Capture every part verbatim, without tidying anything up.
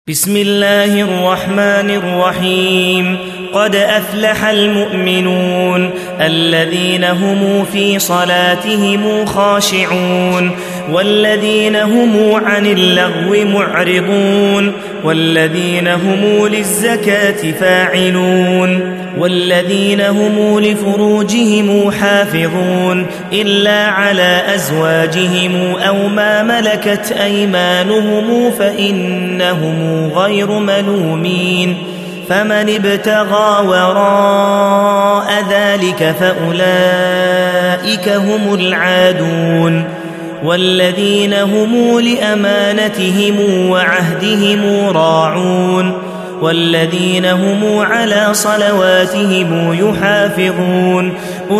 بسم الله الرحمن الرحيم. قد أفلح المؤمنون الذين هم في صلاتهم خاشعون والذين هم عن اللغو معرضون والذين هم للزكاة فاعلون والذين هم لفروجهم حافظون إلا على أزواجهم أو ما ملكت أيمانهم فإنهم غير ملومين. فمن ابتغى وراء ذلك فأولئك هم العادون. والذين هم لأمانتهم وعهدهم راعون والذين هم على صلواتهم يحافظون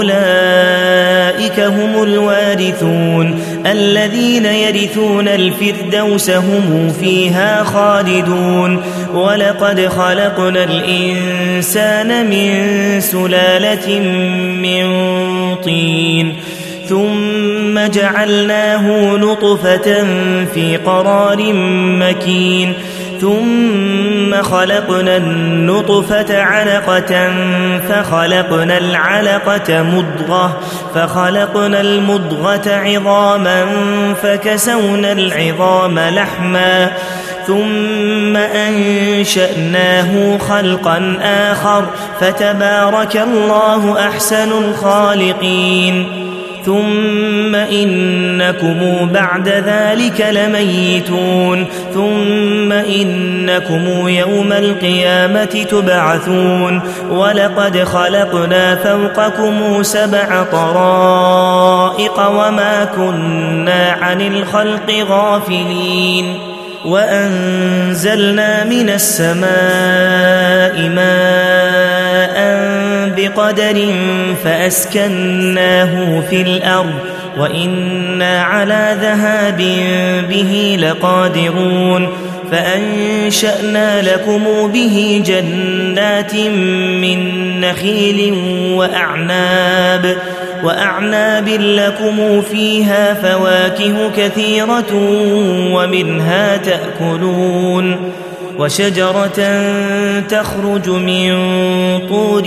أولئك هم الوارثون الذين يرثون الفردوس هم فيها خالدون. ولقد خلقنا الإنسان من سلالة من طين ثم جعلناه نطفة في قرار مكين ثم خلقنا النطفة علقة فخلقنا العلقة مضغة فخلقنا المضغة عظاما فكسونا العظام لحما ثم أنشأناه خلقا آخر فتبارك الله أحسن الخالقين. ثم إنكم بعد ذلك لميتون ثم إنكم يوم القيامة تبعثون. ولقد خلقنا فوقكم سبع طرائق وما كنا عن الخلق غافلين. وأنزلنا من السماء ماء بقدر فأسكناه في الأرض وإنا على ذهاب به لقادرون. فأنشأنا لكم به جنات من نخيل وأعناب وأعناب لكم فيها فواكه كثيرة ومنها تأكلون. وشجرة تخرج من طور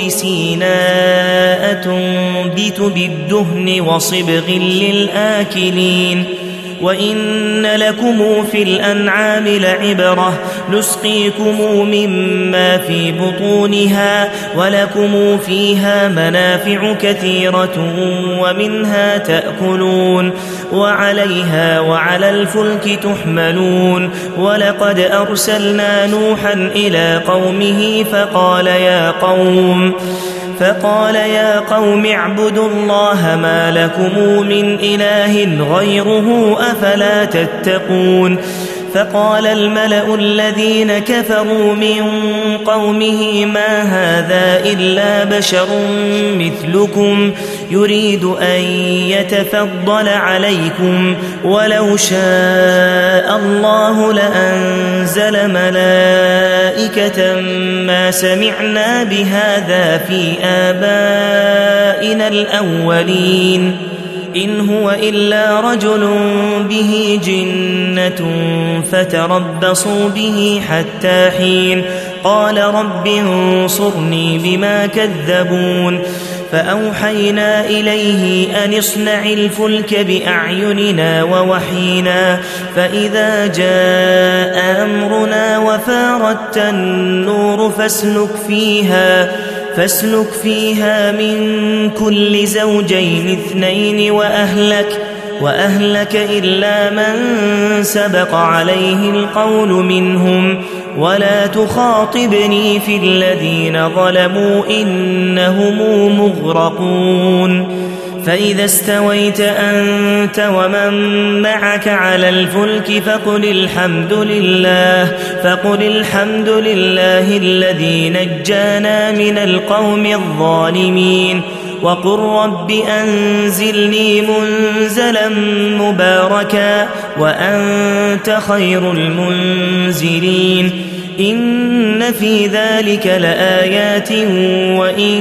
سيناء تنبت بالدهن وصبغ للآكلين. وإن لكم في الأنعام لعبرة نسقيكم مما في بطونها ولكم فيها منافع كثيرة ومنها تأكلون وعليها وعلى الفلك تحملون. ولقد أرسلنا نوحا إلى قومه فقال يا قوم فقال يا قوم اعبدوا الله ما لكم من إله غيره أفلا تتقون. فقال الملأ الذين كفروا من قومه ما هذا إلا بشر مثلكم يريد أن يتفضل عليكم ولو شاء الله لأنزل ملائكة ما سمعنا بهذا في آبائنا الأولين إن هو إلا رجل به جنة فتربصوا به حتى حين. قال رب انصرني بما كذبون. فأوحينا إليه أن اصنع الفلك بأعيننا ووحينا فإذا جاء أمرنا وفاردت النور فاسلك فيها فاسلك فيها من كل زوجين اثنين وأهلك وأهلك إلا من سبق عليه القول منهم ولا تخاطبني في الذين ظلموا إنهم مغرقون. فإذا استويت أنت ومن معك على الفلك فقل الحمد لله فقل الحمد لله الذي نجانا من القوم الظالمين. وقل رب أنزلني منزلا مباركا وأنت خير المنزلين. إن في ذلك لآيات وإن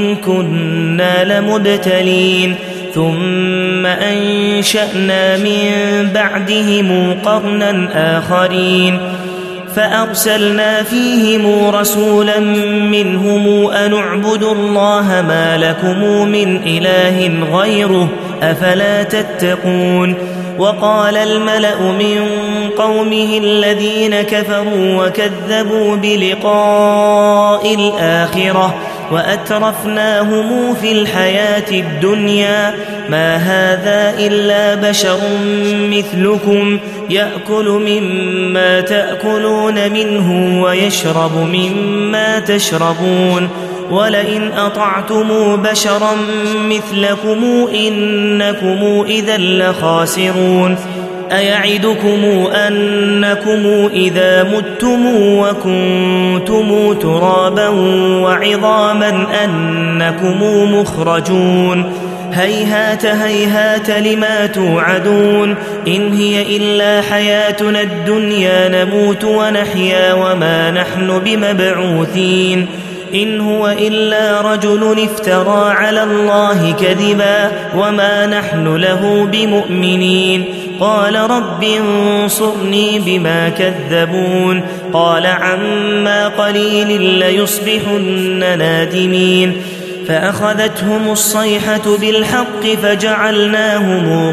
كنا لمبتلين. ثم أنشأنا من بعدهم قرنا آخرين فأرسلنا فيهم رسولا منهم أن اعبدوا الله ما لكم من إله غيره أفلا تتقون وقال الملأ من قومه الذين كفروا وكذبوا بلقاء الآخرة وأترفناهم في الحياة الدنيا ما هذا إلا بشر مثلكم يأكل مما تأكلون منه ويشرب مما تشربون ولئن أطعتم بشرا مثلكم إنكم إذا لخاسرون أيعدكم أنكم إذا متم وكنتم ترابا وعظاما أنكم مخرجون هيهات هيهات لما توعدون إن هي إلا حياتنا الدنيا نموت ونحيا وما نحن بمبعوثين إن هو إلا رجل افترى على الله كذبا وما نحن له بمؤمنين قال رب انصرني بما كذبون قال عما قليل ليصبحن نادمين فأخذتهم الصيحة بالحق فجعلناهم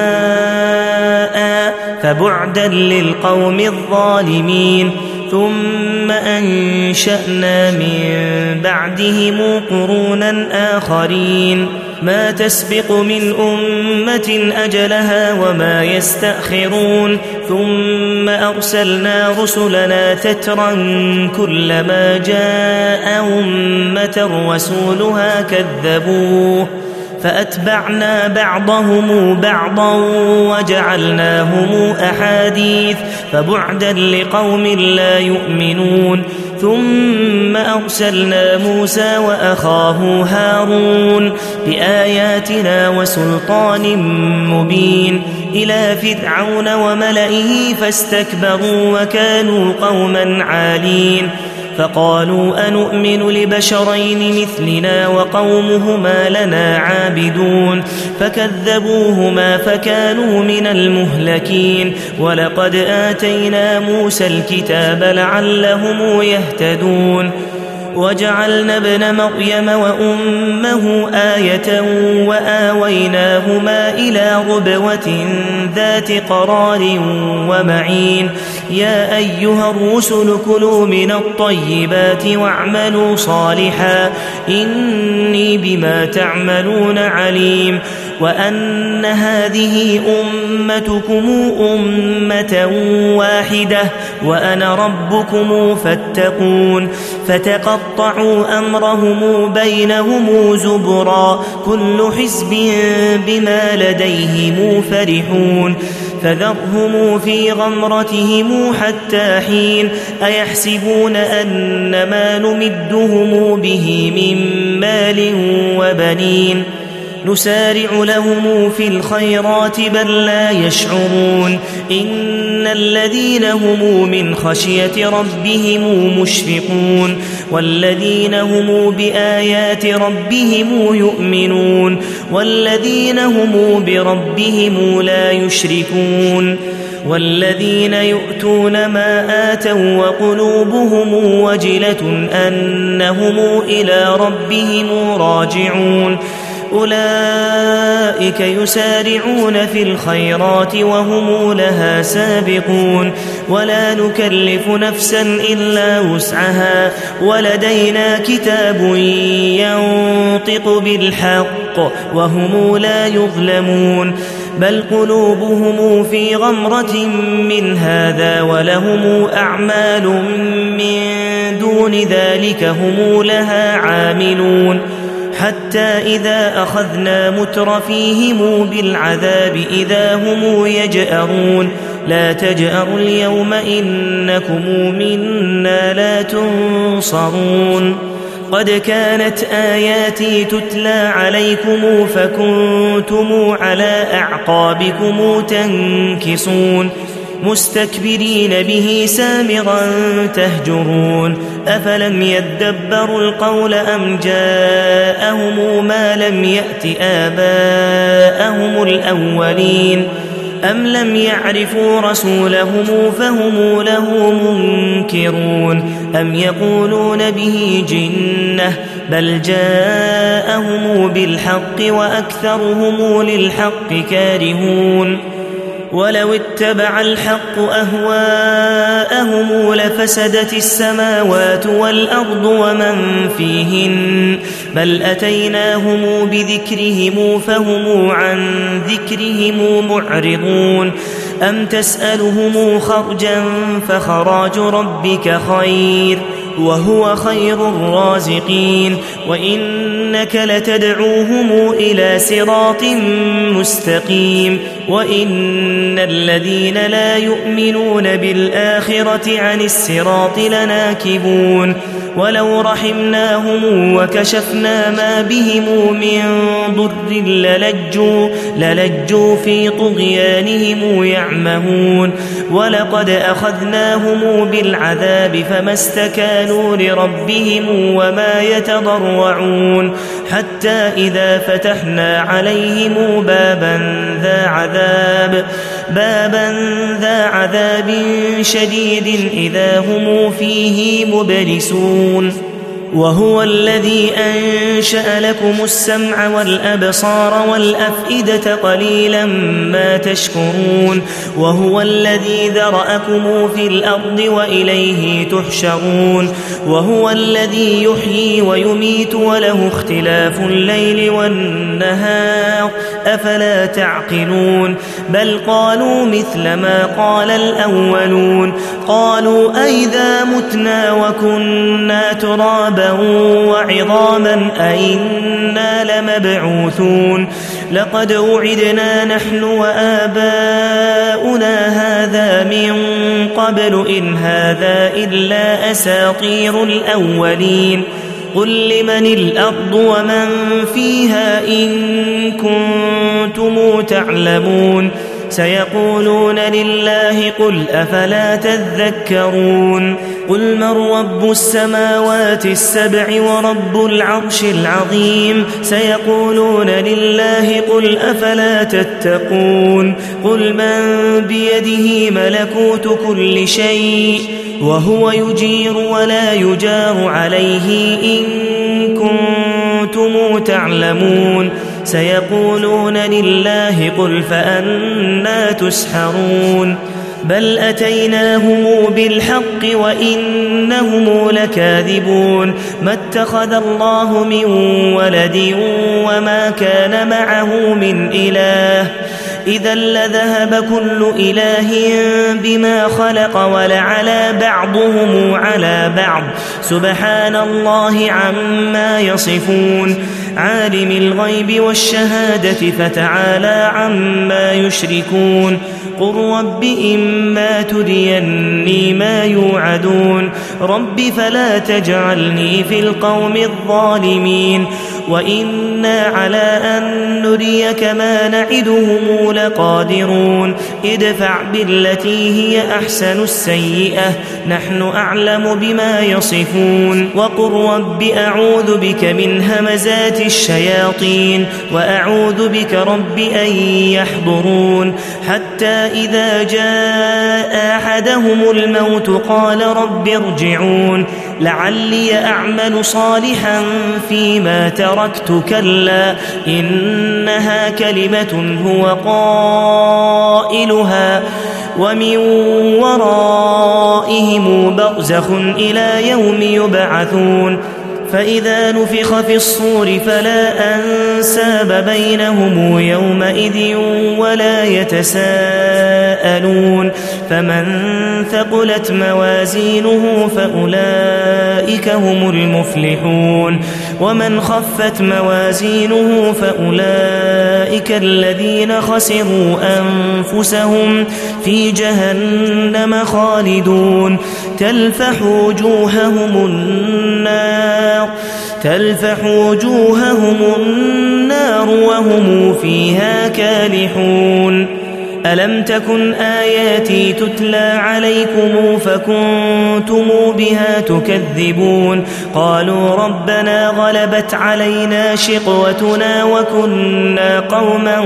غثاء فبعدا للقوم الظالمين ثم أنشأنا من بعدهم قرونا آخرين ما تسبق من أمة أجلها وما يستأخرون ثم أرسلنا رسلنا تترا كلما جاء أمة رسولها كذبوه فأتبعنا بعضهم بعضا وجعلناهم أحاديث فبعدا لقوم لا يؤمنون ثم أرسلنا موسى وأخاه هارون بآياتنا وسلطان مبين إلى فرعون وملئه فاستكبروا وكانوا قوما عالين فقالوا أنؤمن لبشرين مثلنا وقومهما لنا عابدون فكذبوهما فكانوا من المهلكين ولقد آتينا موسى الكتاب لعلهم يهتدون وجعلنا ابن مريم وأمه آية وآويناهما إلى ربوة ذات قرار ومعين يا أيها الرسل كلوا من الطيبات واعملوا صالحا إني بما تعملون عليم وأن هذه أمتكم أمة واحدة وأنا ربكم فاتقون فتقطعوا أمرهم بينهم زبرا كل حزب بما لديهم فرحون فذرهم في غمرتهم حتى حين أيحسبون أن ما نمدهم به من مال وبنين نسارع لهم في الخيرات بل لا يشعرون إن الذين هم من خشية ربهم مشفقون والذين هم بآيات ربهم يؤمنون والذين هم بربهم لا يشركون والذين يؤتون ما آتوا وقلوبهم وجلة أنهم إلى ربهم راجعون أولئك يسارعون في الخيرات وهم لها سابقون ولا نكلف نفسا إلا وسعها ولدينا كتاب ينطق بالحق وهم لا يظلمون بل قلوبهم في غمرة من هذا ولهم أعمال من دون ذلك هم لها عاملون حتى إذا أخذنا مترفيهم بالعذاب إذا هم يجأرون لا تجأروا اليوم إنكم منا لا تنصرون قد كانت آياتي تتلى عليكم فكنتم على أعقابكم تنكصون مستكبرين به سامرا تهجرون أفلم يدبروا القول أم جاءهم ما لم يأت آباءهم الأولين أم لم يعرفوا رسولهم فهم له منكرون أم يقولون به جنة بل جاءهم بالحق وأكثرهم للحق كارهون ولو اتبع الحق أهواءهم لفسدت السماوات والأرض ومن فيهن بل أتيناهم بذكرهم فهم عن ذكرهم معرضون أم تسألهم خرجا فخراج ربك خير وهو خير الرازقين وإنك لتدعوهم إلى صراط مستقيم وإن الذين لا يؤمنون بالآخرة عن الصراط لناكبون ولو رحمناهم وكشفنا ما بهم من ضر للجوا, للجوا في طغيانهم يعمهون ولقد أخذناهم بالعذاب فما استكانوا لربهم وما يتضرعون حتى إذا فتحنا عليهم بابا ذا عذاب بابا ذا عذاب شديد إذا هم فيه مبلسون وهو الذي أنشأ لكم السمع والأبصار والأفئدة قليلا ما تشكرون وهو الذي ذرأكم في الأرض وإليه تحشرون وهو الذي يحيي ويميت وله اختلاف الليل والنهار أفلا تعقلون بل قالوا مثل ما قال الأولون قالوا أئذا متنا وكنا ترابا وعظاما أئنا لمبعوثون لقد وعدنا نحن وآباؤنا هذا من قبل إن هذا إلا أساطير الأولين قل لمن الأرض ومن فيها إن كنتم تعلمون سيقولون لله قل أفلا تذكرون قل من رب السماوات السبع ورب العرش العظيم سيقولون لله قل أفلا تتقون قل من بيده ملكوت كل شيء وهو يجير ولا يجار عليه إن كنتم تعلمون سيقولون لله قل فأنى تسحرون بل أتيناهم بالحق وإنهم لكاذبون ما اتخذ الله من ولد وما كان معه من إله إذا لذهب كل إله بما خلق ولعلى بعضهم على بعض سبحان الله عما يصفون عالم الغيب والشهادة فتعالى عما يشركون قل رب إما تريني ما يوعدون رب فلا تجعلني في القوم الظالمين وإنا على أن نريك ما نعدهم لقادرون ادفع بالتي هي أحسن السيئة نحن أعلم بما يصفون وقل رب أعوذ بك من همزات الشياطين وأعوذ بك رب أن يحضرون حتى إذا جاء أحدهم الموت قال رب ارجعون لعلي أعمل صالحا فيما تركت كلا إنها كلمة هو قائلها ومن ورائهم برزخ إلى يوم يبعثون فإذا نفخ في الصور فلا أنساب بينهم يومئذ ولا يتساءلون فمن ثقلت موازينه فأولئك هم المفلحون ومن خفت موازينه فأولئك الذين خسروا أنفسهم في جهنم خالدون تلفح وجوههم النار تلفح وجوههم النار وهم فيها كالحون ألم تكن آياتي تتلى عليكم فكنتم بها تكذبون قالوا ربنا غلبت علينا شقوتنا وكنا قوما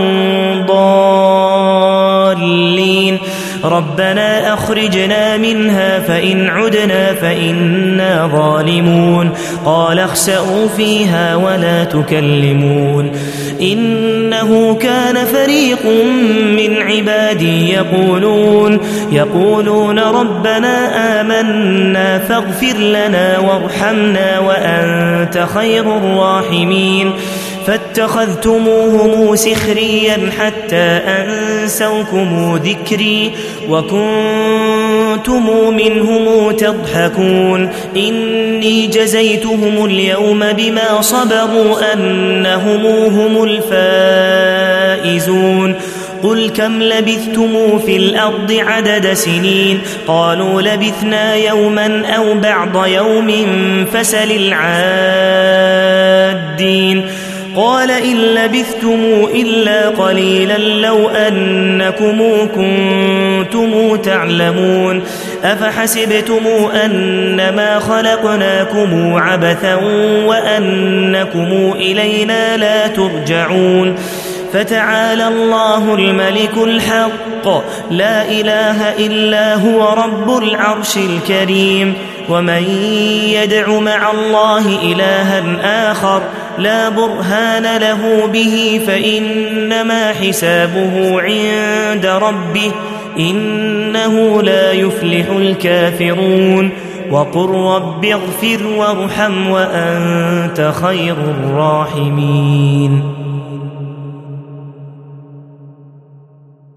ضالين ربنا أخرجنا منها فإن عدنا فإنا ظالمون قال اخسئوا فيها ولا تكلمون إنه كان فريق من عبادي يقولون يقولون ربنا آمنا فاغفر لنا وارحمنا وأنت خير الراحمين فاتخذتموهم سخريا حتى أنسوكم ذكري وكنتم منهم تضحكون إني جزيتهم اليوم بما صبروا أنهم هم الفائزون قل كم لبثتم في الأرض عدد سنين قالوا لبثنا يوما أو بعض يوم فسل العادين قال إن لبثتم إلا قليلا لو أنكم كنتم تعلمون أفحسبتم أنما خلقناكم عبثا وأنكم إلينا لا ترجعون فتعالى الله الملك الحق لا إله إلا هو رب العرش الكريم ومن يدع مع الله إلها آخر لا برهان له به فإنما حسابه عند ربه إنه لا يفلح الكافرون وقل رب اغفر وارحم وأنت خير الراحمين